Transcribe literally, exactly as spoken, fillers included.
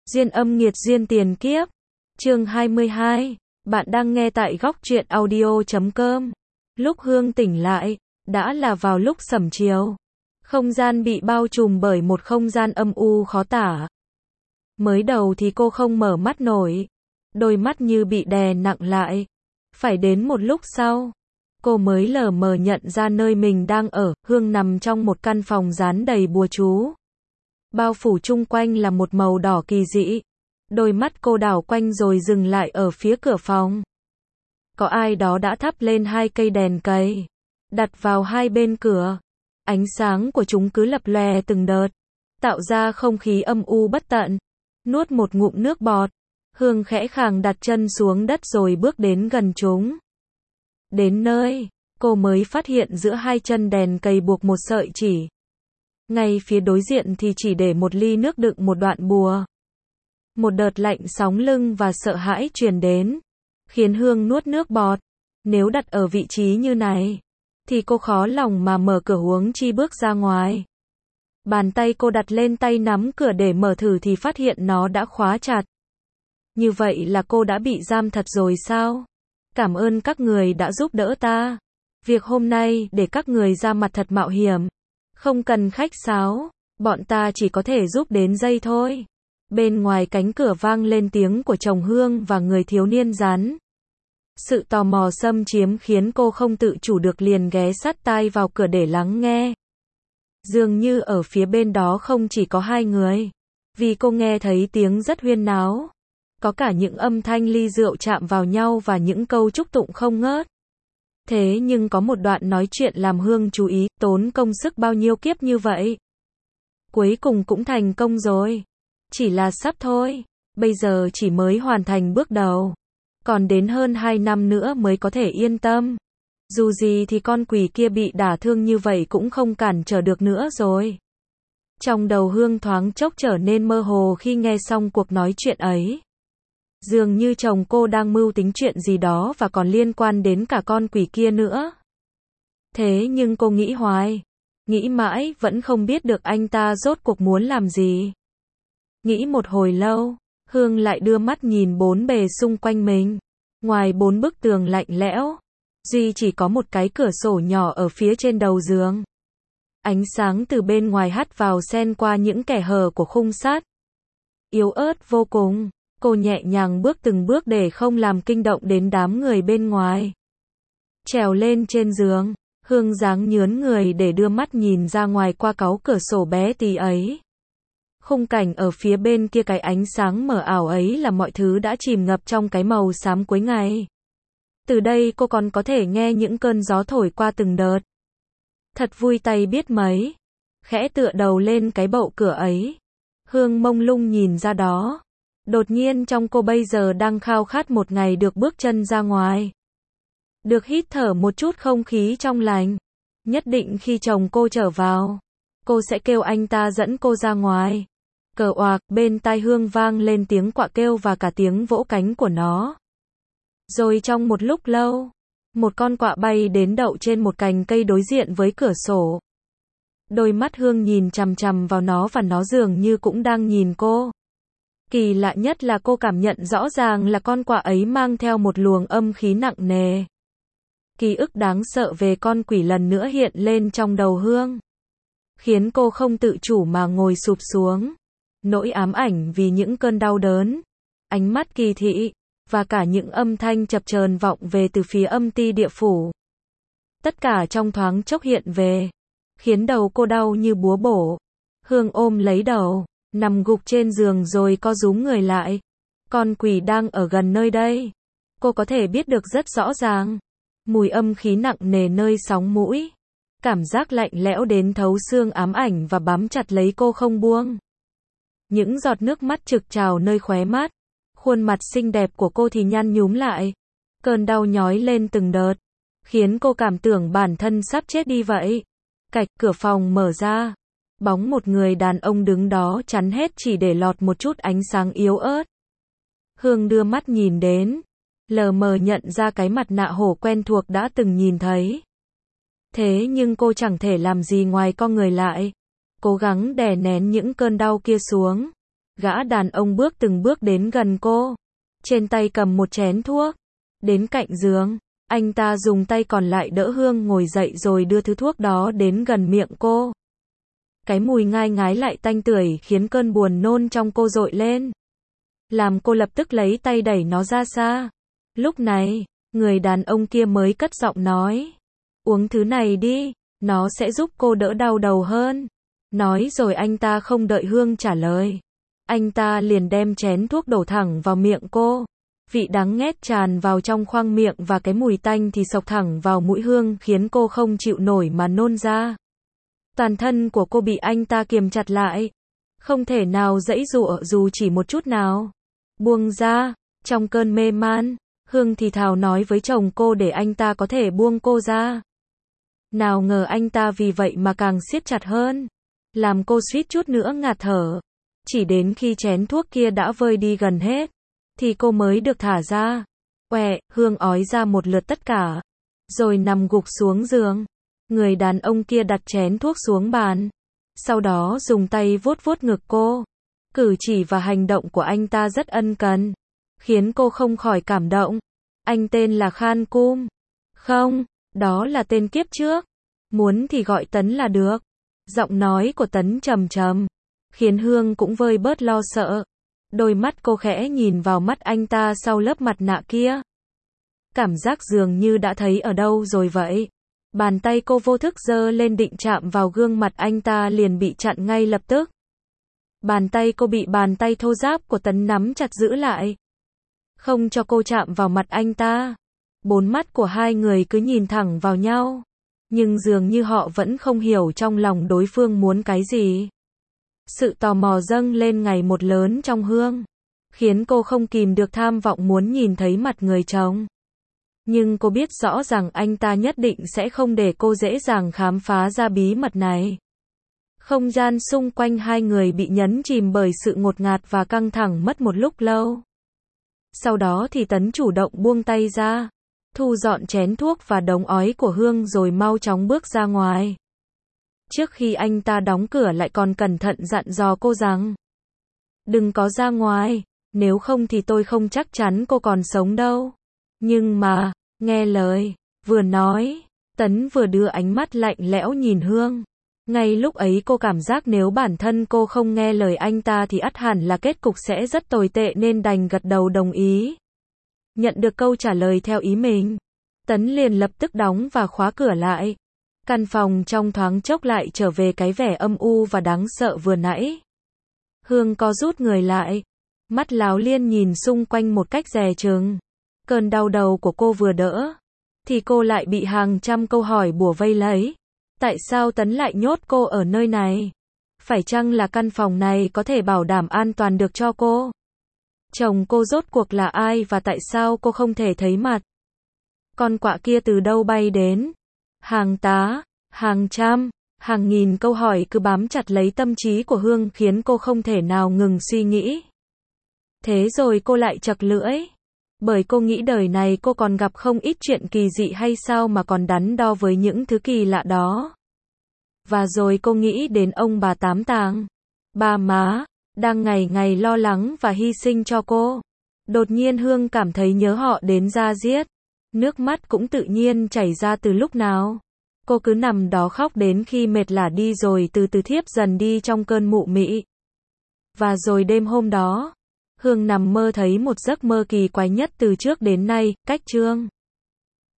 Duyên âm nghiệt duyên tiền kiếp. Chương hai mươi hai. Bạn đang nghe tại góc truyện audio chấm com. Lúc Hương tỉnh lại, đã là vào lúc sẩm chiều. Không gian bị bao trùm bởi một không gian âm u khó tả. Mới đầu thì cô không mở mắt nổi. Đôi mắt như bị đè nặng lại. Phải đến một lúc sau, cô mới lờ mờ nhận ra nơi mình đang ở. Hương nằm trong một căn phòng dán đầy bùa chú. Bao phủ chung quanh là một màu đỏ kỳ dị. Đôi mắt cô đảo quanh rồi dừng lại ở phía cửa phòng. Có ai đó đã thắp lên hai cây đèn cầy, đặt vào hai bên cửa. Ánh sáng của chúng cứ lập lòe từng đợt, tạo ra không khí âm u bất tận. Nuốt một ngụm nước bọt, Hương khẽ khàng đặt chân xuống đất rồi bước đến gần chúng. Đến nơi, cô mới phát hiện giữa hai chân đèn cầy buộc một sợi chỉ. Ngay phía đối diện thì chỉ để một ly nước đựng một đoạn bùa. Một đợt lạnh sóng lưng và sợ hãi truyền đến, khiến Hương nuốt nước bọt. Nếu đặt ở vị trí như này, thì cô khó lòng mà mở cửa, huống chi bước ra ngoài. Bàn tay cô đặt lên tay nắm cửa để mở thử thì phát hiện nó đã khóa chặt. Như vậy là cô đã bị giam thật rồi sao? Cảm ơn các người đã giúp đỡ ta. Việc hôm nay để các người ra mặt thật mạo hiểm. Không cần khách sáo, bọn ta chỉ có thể giúp đến giây thôi. Bên ngoài cánh cửa vang lên tiếng của chồng Hương và người thiếu niên rắn. Sự tò mò xâm chiếm khiến cô không tự chủ được liền ghé sát tai vào cửa để lắng nghe. Dường như ở phía bên đó không chỉ có hai người, vì cô nghe thấy tiếng rất huyên náo. Có cả những âm thanh ly rượu chạm vào nhau và những câu chúc tụng không ngớt. Thế nhưng có một đoạn nói chuyện làm Hương chú ý, tốn công sức bao nhiêu kiếp như vậy. Cuối cùng cũng thành công rồi. Chỉ là sắp thôi, bây giờ chỉ mới hoàn thành bước đầu. Còn đến hơn hai năm nữa mới có thể yên tâm. Dù gì thì con quỷ kia bị đả thương như vậy cũng không cản trở được nữa rồi. Trong đầu Hương thoáng chốc trở nên mơ hồ khi nghe xong cuộc nói chuyện ấy. Dường như chồng cô đang mưu tính chuyện gì đó và còn liên quan đến cả con quỷ kia nữa. Thế nhưng cô nghĩ hoài, nghĩ mãi vẫn không biết được anh ta rốt cuộc muốn làm gì. Nghĩ một hồi lâu, Hương lại đưa mắt nhìn bốn bề xung quanh mình. Ngoài bốn bức tường lạnh lẽo, duy chỉ có một cái cửa sổ nhỏ ở phía trên đầu giường. Ánh sáng từ bên ngoài hắt vào xen qua những kẽ hở của khung sắt. Yếu ớt vô cùng, cô nhẹ nhàng bước từng bước để không làm kinh động đến đám người bên ngoài. Trèo lên trên giường, Hương dáng nhướn người để đưa mắt nhìn ra ngoài qua cáu cửa sổ bé tí ấy. Khung cảnh ở phía bên kia cái ánh sáng mờ ảo ấy là mọi thứ đã chìm ngập trong cái màu xám cuối ngày. Từ đây cô còn có thể nghe những cơn gió thổi qua từng đợt. Thật vui tay biết mấy. Khẽ tựa đầu lên cái bậu cửa ấy, Hương mông lung nhìn ra đó. Đột nhiên trong cô bây giờ đang khao khát một ngày được bước chân ra ngoài. Được hít thở một chút không khí trong lành. Nhất định khi chồng cô trở vào, cô sẽ kêu anh ta dẫn cô ra ngoài. Cờ oạc, bên tai Hương vang lên tiếng quạ kêu và cả tiếng vỗ cánh của nó. Rồi trong một lúc lâu, một con quạ bay đến đậu trên một cành cây đối diện với cửa sổ. Đôi mắt Hương nhìn chằm chằm vào nó và nó dường như cũng đang nhìn cô. Kỳ lạ nhất là cô cảm nhận rõ ràng là con quạ ấy mang theo một luồng âm khí nặng nề. Ký ức đáng sợ về con quỷ lần nữa hiện lên trong đầu Hương, khiến cô không tự chủ mà ngồi sụp xuống. Nỗi ám ảnh vì những cơn đau đớn, ánh mắt kỳ thị, và cả những âm thanh chập chờn vọng về từ phía âm ti địa phủ. Tất cả trong thoáng chốc hiện về, khiến đầu cô đau như búa bổ. Hương ôm lấy đầu, nằm gục trên giường rồi co rúm người lại. Con quỷ đang ở gần nơi đây. Cô có thể biết được rất rõ ràng. Mùi âm khí nặng nề nơi sóng mũi. Cảm giác lạnh lẽo đến thấu xương ám ảnh và bám chặt lấy cô không buông. Những giọt nước mắt trực trào nơi khóe mắt. Khuôn mặt xinh đẹp của cô thì nhăn nhúm lại. Cơn đau nhói lên từng đợt, khiến cô cảm tưởng bản thân sắp chết đi vậy. Cạch, cửa phòng mở ra. Bóng một người đàn ông đứng đó chắn hết chỉ để lọt một chút ánh sáng yếu ớt. Hương đưa mắt nhìn đến, lờ mờ nhận ra cái mặt nạ hổ quen thuộc đã từng nhìn thấy. Thế nhưng cô chẳng thể làm gì ngoài co người lại, cố gắng đè nén những cơn đau kia xuống. Gã đàn ông bước từng bước đến gần cô. Trên tay cầm một chén thuốc. Đến cạnh giường. Anh ta dùng tay còn lại đỡ Hương ngồi dậy rồi đưa thứ thuốc đó đến gần miệng cô. Cái mùi ngai ngái lại tanh tưởi khiến cơn buồn nôn trong cô dội lên. Làm cô lập tức lấy tay đẩy nó ra xa. Lúc này, người đàn ông kia mới cất giọng nói. Uống thứ này đi, nó sẽ giúp cô đỡ đau đầu hơn. Nói rồi anh ta không đợi Hương trả lời. Anh ta liền đem chén thuốc đổ thẳng vào miệng cô. Vị đắng nghét tràn vào trong khoang miệng và cái mùi tanh thì xộc thẳng vào mũi Hương khiến cô không chịu nổi mà nôn ra. Toàn thân của cô bị anh ta kiềm chặt lại. Không thể nào giãy giụa dù chỉ một chút nào. Buông ra, trong cơn mê man, Hương thì thào nói với chồng cô để anh ta có thể buông cô ra. Nào ngờ anh ta vì vậy mà càng siết chặt hơn. Làm cô suýt chút nữa ngạt thở. Chỉ đến khi chén thuốc kia đã vơi đi gần hết, thì cô mới được thả ra. Oẹ, Hương ói ra một lượt tất cả. Rồi nằm gục xuống giường. Người đàn ông kia đặt chén thuốc xuống bàn. Sau đó dùng tay vuốt vuốt ngực cô. Cử chỉ và hành động của anh ta rất ân cần. Khiến cô không khỏi cảm động. Anh tên là Khan Kum. Không, đó là tên kiếp trước. Muốn thì gọi Tấn là được. Giọng nói của Tấn trầm trầm. Khiến Hương cũng vơi bớt lo sợ. Đôi mắt cô khẽ nhìn vào mắt anh ta sau lớp mặt nạ kia. Cảm giác dường như đã thấy ở đâu rồi vậy. Bàn tay cô vô thức giơ lên định chạm vào gương mặt anh ta liền bị chặn ngay lập tức. Bàn tay cô bị bàn tay thô ráp của Tấn nắm chặt giữ lại. Không cho cô chạm vào mặt anh ta. Bốn mắt của hai người cứ nhìn thẳng vào nhau. Nhưng dường như họ vẫn không hiểu trong lòng đối phương muốn cái gì. Sự tò mò dâng lên ngày một lớn trong Hương. Khiến cô không kìm được tham vọng muốn nhìn thấy mặt người chồng. Nhưng cô biết rõ rằng anh ta nhất định sẽ không để cô dễ dàng khám phá ra bí mật này. Không gian xung quanh hai người bị nhấn chìm bởi sự ngột ngạt và căng thẳng mất một lúc lâu. Sau đó thì Tấn chủ động buông tay ra, thu dọn chén thuốc và đống ói của Hương rồi mau chóng bước ra ngoài. Trước khi anh ta đóng cửa lại còn cẩn thận dặn dò cô rằng: đừng có ra ngoài, nếu không thì tôi không chắc chắn cô còn sống đâu. Nhưng mà, nghe lời, vừa nói, Tấn vừa đưa ánh mắt lạnh lẽo nhìn Hương. Ngay lúc ấy cô cảm giác nếu bản thân cô không nghe lời anh ta thì ắt hẳn là kết cục sẽ rất tồi tệ nên đành gật đầu đồng ý. Nhận được câu trả lời theo ý mình, Tấn liền lập tức đóng và khóa cửa lại. Căn phòng trong thoáng chốc lại trở về cái vẻ âm u và đáng sợ vừa nãy. Hương co rút người lại, mắt láo liên nhìn xung quanh một cách dè chừng. Cơn đau đầu của cô vừa đỡ, thì cô lại bị hàng trăm câu hỏi bủa vây lấy. Tại sao Tấn lại nhốt cô ở nơi này? Phải chăng là căn phòng này có thể bảo đảm an toàn được cho cô? Chồng cô rốt cuộc là ai và tại sao cô không thể thấy mặt? Con quạ kia từ đâu bay đến? Hàng tá, hàng trăm, hàng nghìn câu hỏi cứ bám chặt lấy tâm trí của Hương khiến cô không thể nào ngừng suy nghĩ. Thế rồi cô lại chật lưỡi. Bởi cô nghĩ đời này cô còn gặp không ít chuyện kỳ dị hay sao mà còn đắn đo với những thứ kỳ lạ đó. Và rồi cô nghĩ đến ông bà Tám Tàng, ba má, đang ngày ngày lo lắng và hy sinh cho cô. Đột nhiên Hương cảm thấy nhớ họ đến da diết. Nước mắt cũng tự nhiên chảy ra từ lúc nào. Cô cứ nằm đó khóc đến khi mệt lả đi rồi từ từ thiếp dần đi trong cơn mụ mị. Và rồi đêm hôm đó, Hương nằm mơ thấy một giấc mơ kỳ quái nhất từ trước đến nay, cách chương